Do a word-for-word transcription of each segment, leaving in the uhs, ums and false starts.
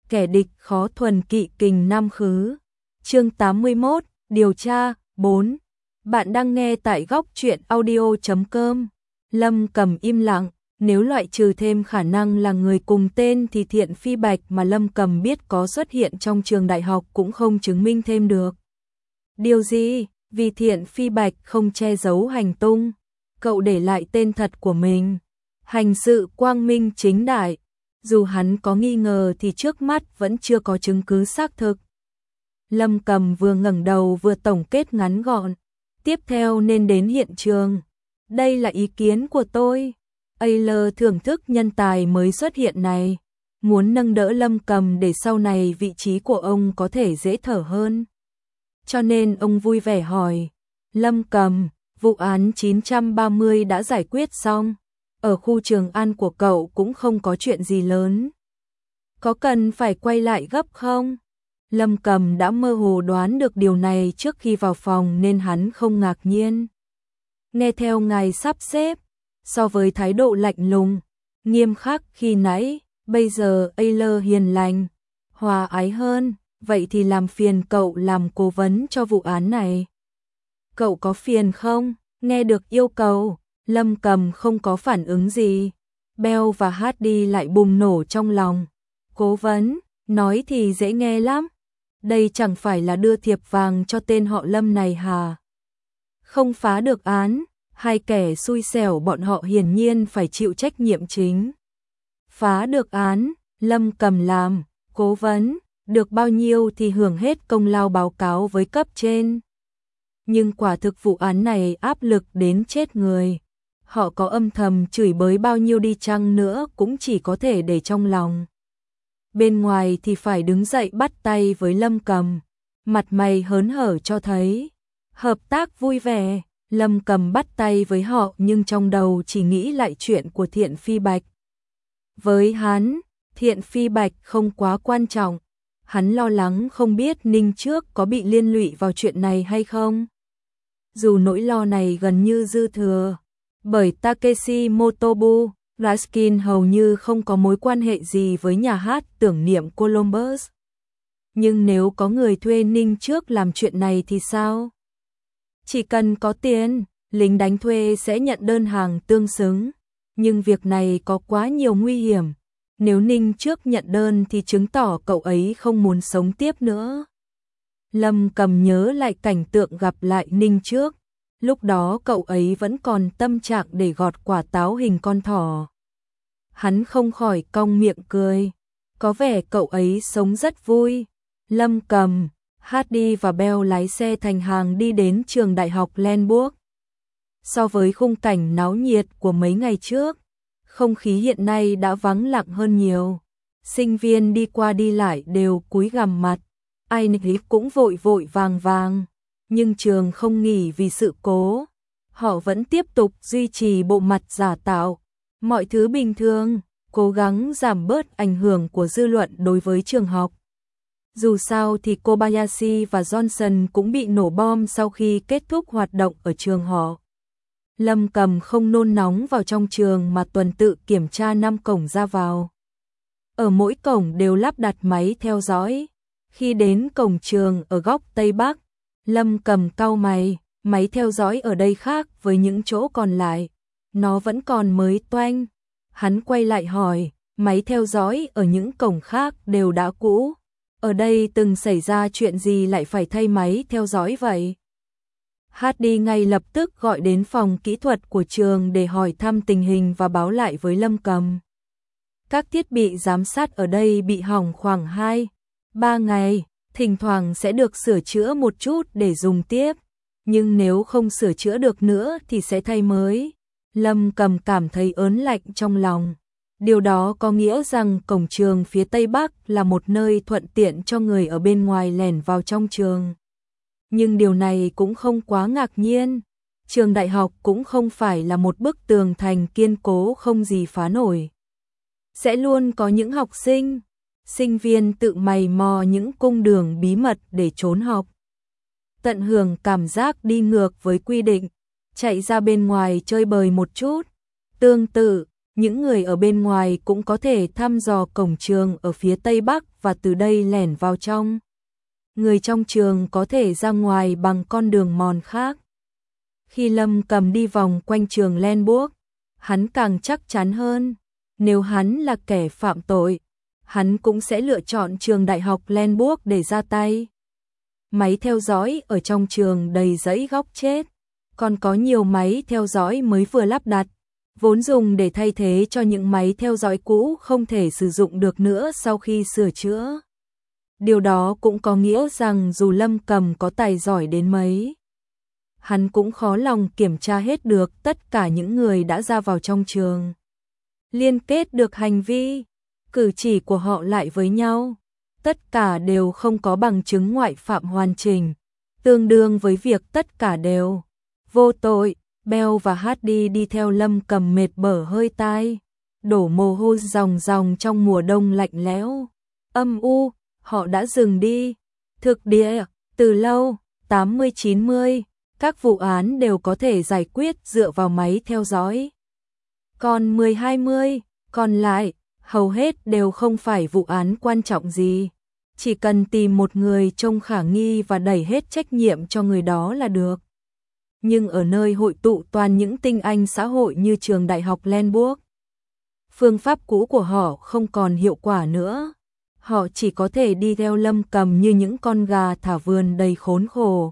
kẻ địch khó thuần kỵ kình nam khứ. Chương tám mươi mốt, điều tra, bốn. Bạn đang nghe tại góc truyện audio chấm com. Lâm Cầm im lặng, nếu loại trừ thêm khả năng là người cùng tên thì Thiện Phi Bạch mà Lâm Cầm biết có xuất hiện trong trường đại học cũng không chứng minh thêm được. Điều gì? Vì Thiện Phi Bạch không che giấu hành tung, cậu để lại tên thật của mình, hành sự quang minh chính đại. Dù hắn có nghi ngờ thì trước mắt vẫn chưa có chứng cứ xác thực. Lâm Cầm vừa ngẩng đầu vừa tổng kết ngắn gọn. Tiếp theo nên đến hiện trường. Đây là ý kiến của tôi. a lờ thưởng thức nhân tài mới xuất hiện này, muốn nâng đỡ Lâm Cầm để sau này vị trí của ông có thể dễ thở hơn. Cho nên ông vui vẻ hỏi, Lâm Cầm, vụ án chín trăm ba mươi đã giải quyết xong, ở khu Trường An của cậu cũng không có chuyện gì lớn. Có cần phải quay lại gấp không? Lâm Cầm đã mơ hồ đoán được điều này trước khi vào phòng nên hắn không ngạc nhiên. Nghe theo ngài sắp xếp, so với thái độ lạnh lùng, nghiêm khắc khi nãy, bây giờ a lờ hiền lành, hòa ái hơn, vậy thì làm phiền cậu làm cố vấn cho vụ án này. Cậu có phiền không? Nghe được yêu cầu, Lâm Cầm không có phản ứng gì. Bell và Hardy lại bùng nổ trong lòng. Cố vấn, nói thì dễ nghe lắm. Đây chẳng phải là đưa thiệp vàng cho tên họ Lâm này hả? Không phá được án, hai kẻ xui xẻo bọn họ hiển nhiên phải chịu trách nhiệm chính. Phá được án, Lâm Cầm làm, cố vấn, được bao nhiêu thì hưởng hết công lao báo cáo với cấp trên. Nhưng quả thực vụ án này áp lực đến chết người. Họ có âm thầm chửi bới bao nhiêu đi chăng nữa cũng chỉ có thể để trong lòng. Bên ngoài thì phải đứng dậy bắt tay với Lâm Cầm, mặt mày hớn hở cho thấy hợp tác vui vẻ. Lâm Cầm bắt tay với họ nhưng trong đầu chỉ nghĩ lại chuyện của Thiện Phi Bạch. Với hắn, Thiện Phi Bạch không quá quan trọng. Hắn lo lắng không biết Ninh trước có bị liên lụy vào chuyện này hay không. Dù nỗi lo này gần như dư thừa, bởi Takeshi Motobu, Raskin hầu như không có mối quan hệ gì với nhà hát tưởng niệm Columbus. Nhưng nếu có người thuê Ninh trước làm chuyện này thì sao? Chỉ cần có tiền, lính đánh thuê sẽ nhận đơn hàng tương xứng. Nhưng việc này có quá nhiều nguy hiểm. Nếu Ninh trước nhận đơn thì chứng tỏ cậu ấy không muốn sống tiếp nữa. Lâm Cầm nhớ lại cảnh tượng gặp lại Ninh trước. Lúc đó cậu ấy vẫn còn tâm trạng để gọt quả táo hình con thỏ. Hắn không khỏi cong miệng cười. Có vẻ cậu ấy sống rất vui. Lâm Cầm, Hardy và Bell lái xe thành hàng đi đến trường đại học Lenburg. So với khung cảnh náo nhiệt của mấy ngày trước, không khí hiện nay đã vắng lặng hơn nhiều. Sinh viên đi qua đi lại đều cúi gằm mặt. Ai nấy cũng vội vội vàng vàng. Nhưng trường không nghỉ vì sự cố. Họ vẫn tiếp tục duy trì bộ mặt giả tạo. Mọi thứ bình thường, cố gắng giảm bớt ảnh hưởng của dư luận đối với trường học. Dù sao thì Kobayashi và Johnson cũng bị nổ bom sau khi kết thúc hoạt động ở trường họ. Lâm Cầm không nôn nóng vào trong trường mà tuần tự kiểm tra năm cổng ra vào. Ở mỗi cổng đều lắp đặt máy theo dõi. Khi đến cổng trường ở góc Tây Bắc, Lâm Cầm cau mày, máy theo dõi ở đây khác với những chỗ còn lại. Nó vẫn còn mới toanh. Hắn quay lại hỏi, máy theo dõi ở những cổng khác đều đã cũ. Ở đây từng xảy ra chuyện gì lại phải thay máy theo dõi vậy? Hardy ngay lập tức gọi đến phòng kỹ thuật của trường để hỏi thăm tình hình và báo lại với Lâm Cầm. Các thiết bị giám sát ở đây bị hỏng khoảng hai ba ngày, thỉnh thoảng sẽ được sửa chữa một chút để dùng tiếp, nhưng nếu không sửa chữa được nữa thì sẽ thay mới. Lâm Cầm cảm thấy ớn lạnh trong lòng. Điều đó có nghĩa rằng cổng trường phía Tây Bắc là một nơi thuận tiện cho người ở bên ngoài lẻn vào trong trường. Nhưng điều này cũng không quá ngạc nhiên. Trường đại học cũng không phải là một bức tường thành kiên cố không gì phá nổi. Sẽ luôn có những học sinh, sinh viên tự mày mò những cung đường bí mật để trốn học. Tận hưởng cảm giác đi ngược với quy định, chạy ra bên ngoài chơi bời một chút. Tương tự, những người ở bên ngoài cũng có thể thăm dò cổng trường ở phía tây bắc và từ đây lẻn vào trong. Người trong trường có thể ra ngoài bằng con đường mòn khác. Khi Lâm Cầm đi vòng quanh trường Lenburg, hắn càng chắc chắn hơn, nếu hắn là kẻ phạm tội, hắn cũng sẽ lựa chọn trường đại học Lenburg để ra tay. Máy theo dõi ở trong trường đầy rẫy góc chết, còn có nhiều máy theo dõi mới vừa lắp đặt, vốn dùng để thay thế cho những máy theo dõi cũ không thể sử dụng được nữa sau khi sửa chữa. Điều đó cũng có nghĩa rằng dù Lâm Cầm có tài giỏi đến mấy, hắn cũng khó lòng kiểm tra hết được tất cả những người đã ra vào trong trường, liên kết được hành vi, cử chỉ của họ lại với nhau. Tất cả đều không có bằng chứng ngoại phạm hoàn chỉnh, tương đương với việc tất cả đều vô tội. Bell và Hardy đi theo Lâm Cầm mệt bở hơi tai, đổ mồ hôi ròng ròng trong mùa đông lạnh lẽo, âm u. Họ đã dừng đi. Thực địa, từ lâu, tám mươi chín mươi, các vụ án đều có thể giải quyết dựa vào máy theo dõi. Còn mười hai mươi, còn lại, hầu hết đều không phải vụ án quan trọng gì. Chỉ cần tìm một người trông khả nghi và đẩy hết trách nhiệm cho người đó là được. Nhưng ở nơi hội tụ toàn những tinh anh xã hội như trường đại học Lenburg, phương pháp cũ của họ không còn hiệu quả nữa. Họ chỉ có thể đi theo Lâm Cầm như những con gà thả vườn đầy khốn khổ.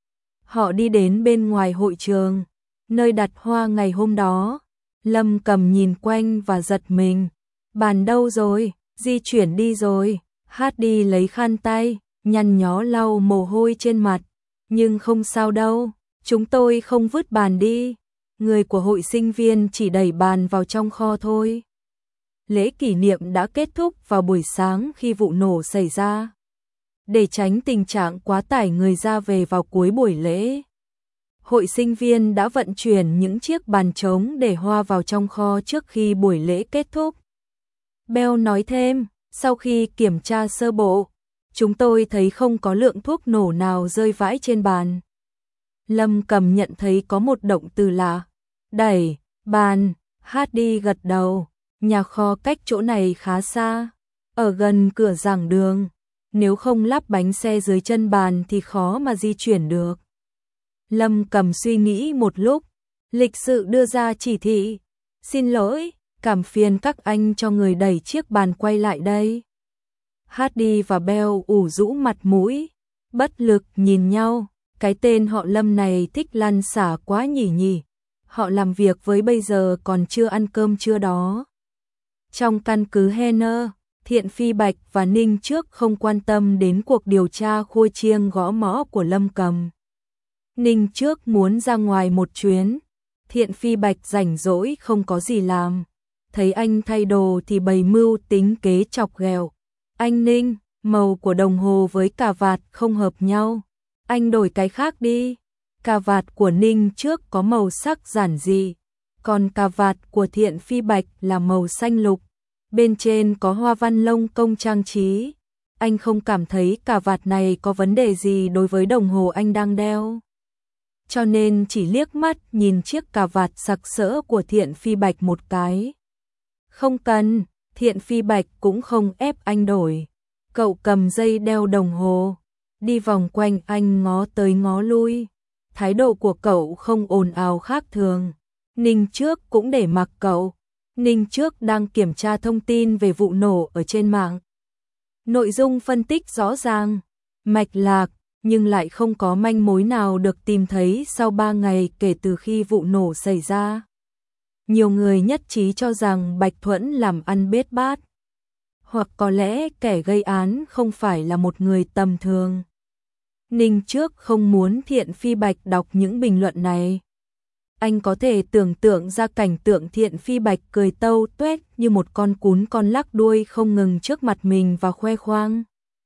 Họ đi đến bên ngoài hội trường, nơi đặt hoa ngày hôm đó. Lâm Cầm nhìn quanh và giật mình. Bàn đâu rồi? Di chuyển đi rồi. Hardy lấy khăn tay, nhăn nhó lau mồ hôi trên mặt. Nhưng không sao đâu, chúng tôi không vứt bàn đi. Người của hội sinh viên chỉ đẩy bàn vào trong kho thôi. Lễ kỷ niệm đã kết thúc vào buổi sáng khi vụ nổ xảy ra. Để tránh tình trạng quá tải người ra về vào cuối buổi lễ, hội sinh viên đã vận chuyển những chiếc bàn trống để hoa vào trong kho trước khi buổi lễ kết thúc. Bell nói thêm, sau khi kiểm tra sơ bộ, chúng tôi thấy không có lượng thuốc nổ nào rơi vãi trên bàn. Lâm Cầm nhận thấy có một động từ lạ. Đẩy, bàn, Hardy gật đầu. Nhà kho cách chỗ này khá xa, ở gần cửa giảng đường. Nếu không lắp bánh xe dưới chân bàn thì khó mà di chuyển được. Lâm Cầm suy nghĩ một lúc, lịch sự đưa ra chỉ thị. Xin lỗi, cảm phiền các anh cho người đẩy chiếc bàn quay lại đây. Hardy và Bell ủ rũ mặt mũi, bất lực nhìn nhau. Cái tên họ Lâm này thích lăn xả quá nhỉ nhỉ. Họ làm việc với bây giờ còn chưa ăn cơm trưa đó. Trong căn cứ Henner, Thiện Phi Bạch và Ninh Trước không quan tâm đến cuộc điều tra khua chiêng gõ mõ của Lâm Cầm. Ninh Trước muốn ra ngoài một chuyến. Thiện Phi Bạch rảnh rỗi không có gì làm. Thấy anh thay đồ thì bày mưu tính kế chọc ghẹo. Anh Ninh, màu của đồng hồ với cà vạt không hợp nhau. Anh đổi cái khác đi. Cà vạt của Ninh Trước có màu sắc giản dị. Còn cà vạt của Thiện Phi Bạch là màu xanh lục. Bên trên có hoa văn lông công trang trí. Anh không cảm thấy cà vạt này có vấn đề gì đối với đồng hồ anh đang đeo. Cho nên chỉ liếc mắt nhìn chiếc cà vạt sặc sỡ của Thiện Phi Bạch một cái. Không cần, Thiện Phi Bạch cũng không ép anh đổi. Cậu cầm dây đeo đồng hồ, đi vòng quanh anh ngó tới ngó lui. Thái độ của cậu không ồn ào khác thường. Ninh Trước cũng để mặc cậu. Ninh Trước đang kiểm tra thông tin về vụ nổ ở trên mạng. Nội dung phân tích rõ ràng, mạch lạc, nhưng lại không có manh mối nào được tìm thấy sau ba ngày kể từ khi vụ nổ xảy ra. Nhiều người nhất trí cho rằng Bạch Thuẫn làm ăn bết bát. Hoặc có lẽ kẻ gây án không phải là một người tầm thường. Ninh Trước không muốn Thiện Phi Bạch đọc những bình luận này. Anh có thể tưởng tượng ra cảnh tượng Thiện Phi Bạch cười tâu tuét như một con cún con lắc đuôi không ngừng trước mặt mình và khoe khoang.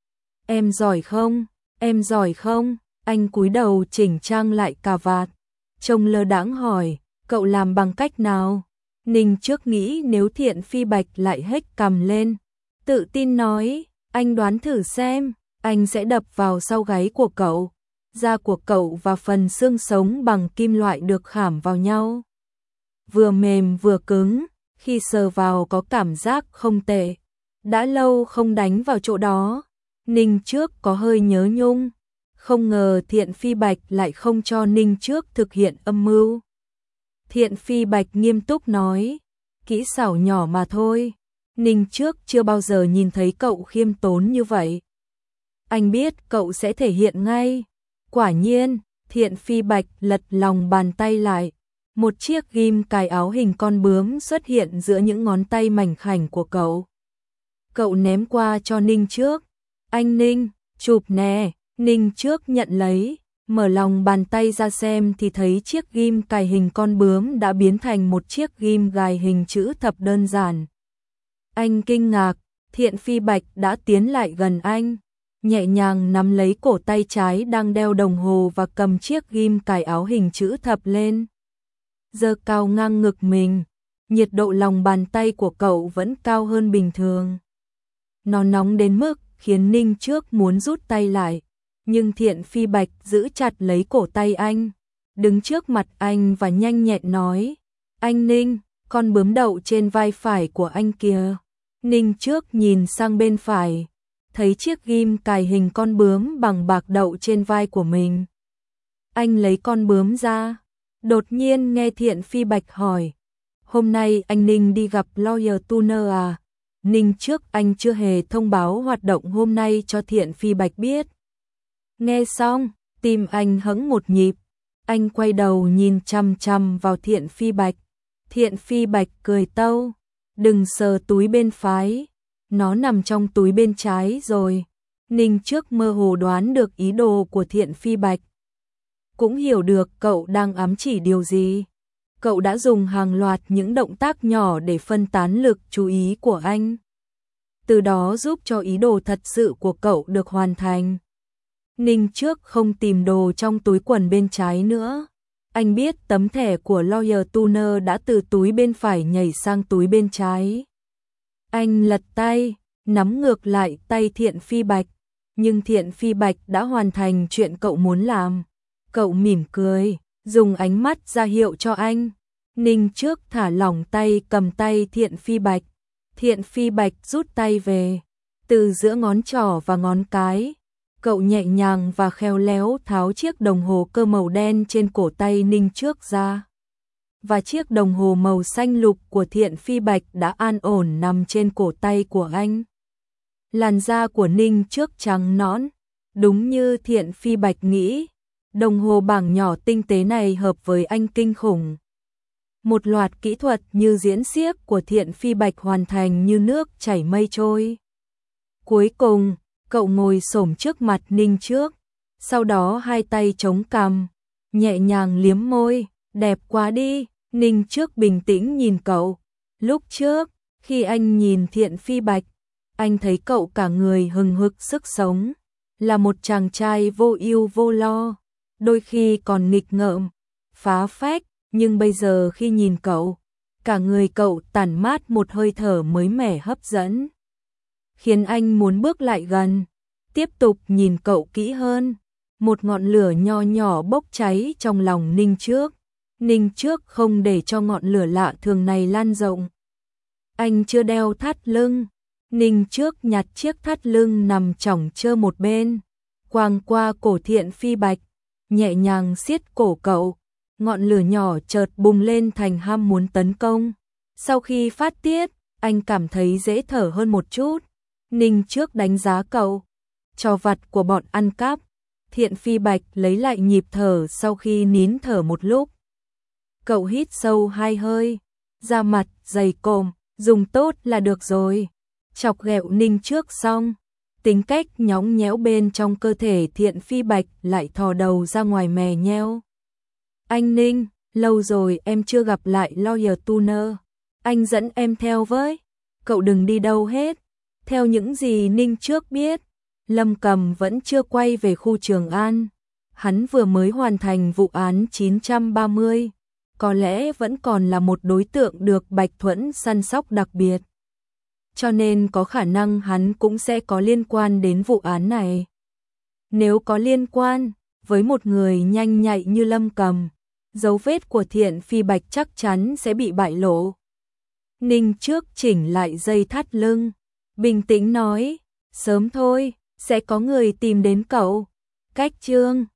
Em giỏi không? Em giỏi không? Anh cúi đầu chỉnh trang lại cà vạt. Trông lơ đãng hỏi, cậu làm bằng cách nào? Ninh Trước nghĩ nếu Thiện Phi Bạch lại hếch cằm lên. Tự tin nói, anh đoán thử xem, anh sẽ đập vào sau gáy của cậu. Da của cậu và phần xương sống bằng kim loại được khảm vào nhau. Vừa mềm vừa cứng, khi sờ vào có cảm giác không tệ. Đã lâu không đánh vào chỗ đó, Ninh Trước có hơi nhớ nhung, không ngờ Thiện Phi Bạch lại không cho Ninh Trước thực hiện âm mưu. Thiện Phi Bạch nghiêm túc nói, kỹ xảo nhỏ mà thôi, Ninh Trước chưa bao giờ nhìn thấy cậu khiêm tốn như vậy. Anh biết cậu sẽ thể hiện ngay. Quả nhiên, Thiện Phi Bạch lật lòng bàn tay lại, một chiếc ghim cài áo hình con bướm xuất hiện giữa những ngón tay mảnh khảnh của cậu. Cậu ném qua cho Ninh Trước. Anh Ninh, chụp nè. Ninh Trước nhận lấy, mở lòng bàn tay ra xem thì thấy chiếc ghim cài hình con bướm đã biến thành một chiếc ghim gài hình chữ thập đơn giản. Anh kinh ngạc, Thiện Phi Bạch đã tiến lại gần anh, nhẹ nhàng nắm lấy cổ tay trái đang đeo đồng hồ và cầm chiếc ghim cài áo hình chữ thập lên. Giơ cao ngang ngực mình, nhiệt độ lòng bàn tay của cậu vẫn cao hơn bình thường. Nó nóng đến mức khiến Ninh Trước muốn rút tay lại, nhưng Thiện Phi Bạch giữ chặt lấy cổ tay anh, đứng trước mặt anh và nhanh nhẹn nói, anh Ninh, con bướm đậu trên vai phải của anh kìa. Ninh Trước nhìn sang bên phải, thấy chiếc ghim cài hình con bướm bằng bạc đậu trên vai của mình. Anh lấy con bướm ra, đột nhiên nghe Thiện Phi Bạch hỏi, hôm nay anh Ninh đi gặp Lawyer Tuner à? Ninh Trước anh chưa hề thông báo hoạt động hôm nay cho Thiện Phi Bạch biết. Nghe xong, tim anh hững một nhịp, anh quay đầu nhìn chằm chằm vào Thiện Phi Bạch. Thiện Phi Bạch cười tâu, đừng sờ túi bên phải, nó nằm trong túi bên trái rồi. Ninh Trước mơ hồ đoán được ý đồ của Thiện Phi Bạch, cũng hiểu được cậu đang ám chỉ điều gì. Cậu đã dùng hàng loạt những động tác nhỏ để phân tán lực chú ý của anh, từ đó giúp cho ý đồ thật sự của cậu được hoàn thành. Ninh Trước không tìm đồ trong túi quần bên trái nữa. Anh biết tấm thẻ của Lawyer Tuner đã từ túi bên phải nhảy sang túi bên trái. Anh lật tay, nắm ngược lại tay Thiện Phi Bạch, nhưng Thiện Phi Bạch đã hoàn thành chuyện cậu muốn làm. Cậu mỉm cười, dùng ánh mắt ra hiệu cho anh. Ninh Trước thả lỏng tay cầm tay Thiện Phi Bạch. Thiện Phi Bạch rút tay về, từ giữa ngón trỏ và ngón cái, cậu nhẹ nhàng và khéo léo tháo chiếc đồng hồ cơ màu đen trên cổ tay Ninh Trước ra. Và chiếc đồng hồ màu xanh lục của Thiện Phi Bạch đã an ổn nằm trên cổ tay của anh. Làn da của Ninh Trước trắng nõn, đúng như Thiện Phi Bạch nghĩ, đồng hồ bảng nhỏ tinh tế này hợp với anh kinh khủng. Một loạt kỹ thuật như diễn xiếc của Thiện Phi Bạch hoàn thành như nước chảy mây trôi. Cuối cùng, cậu ngồi xổm trước mặt Ninh Trước, sau đó hai tay chống cằm, nhẹ nhàng liếm môi, đẹp quá đi. Ninh Trước bình tĩnh nhìn cậu. Lúc trước, khi anh nhìn Thiện Phi Bạch, anh thấy cậu cả người hừng hực sức sống, là một chàng trai vô ưu vô lo, đôi khi còn nghịch ngợm, phá phách, nhưng bây giờ khi nhìn cậu, cả người cậu tản mát một hơi thở mới mẻ hấp dẫn, khiến anh muốn bước lại gần, tiếp tục nhìn cậu kỹ hơn. Một ngọn lửa nho nhỏ bốc cháy trong lòng Ninh Trước. Ninh Trước không để cho ngọn lửa lạ thường này lan rộng. Anh chưa đeo thắt lưng. Ninh Trước nhặt chiếc thắt lưng nằm chỏng chơ một bên, quàng qua cổ Thiện Phi Bạch, nhẹ nhàng siết cổ cậu. Ngọn lửa nhỏ chợt bùng lên thành ham muốn tấn công. Sau khi phát tiết, anh cảm thấy dễ thở hơn một chút. Ninh Trước đánh giá cậu, trò vặt của bọn ăn cắp. Thiện Phi Bạch lấy lại nhịp thở sau khi nín thở một lúc. Cậu hít sâu hai hơi, da mặt dày cộm, dùng tốt là được rồi. Chọc ghẹo Ninh Trước xong, tính cách nhõng nhẽo bên trong cơ thể Thiện Phi Bạch lại thò đầu ra ngoài mè nheo. Anh Ninh, lâu rồi em chưa gặp lại Lawyer Tuner. Anh dẫn em theo với. Cậu đừng đi đâu hết. Theo những gì Ninh Trước biết, Lâm Cầm vẫn chưa quay về khu Trường An. Hắn vừa mới hoàn thành vụ án chín trăm ba mươi. Có lẽ vẫn còn là một đối tượng được Bạch Thuẫn săn sóc đặc biệt. Cho nên có khả năng hắn cũng sẽ có liên quan đến vụ án này. Nếu có liên quan, với một người nhanh nhạy như Lâm Cầm, dấu vết của Thiện Phi Bạch chắc chắn sẽ bị bại lộ. Ninh trước chỉnh lại dây thắt lưng, bình tĩnh nói, sớm thôi, sẽ có người tìm đến cậu. Cách Trương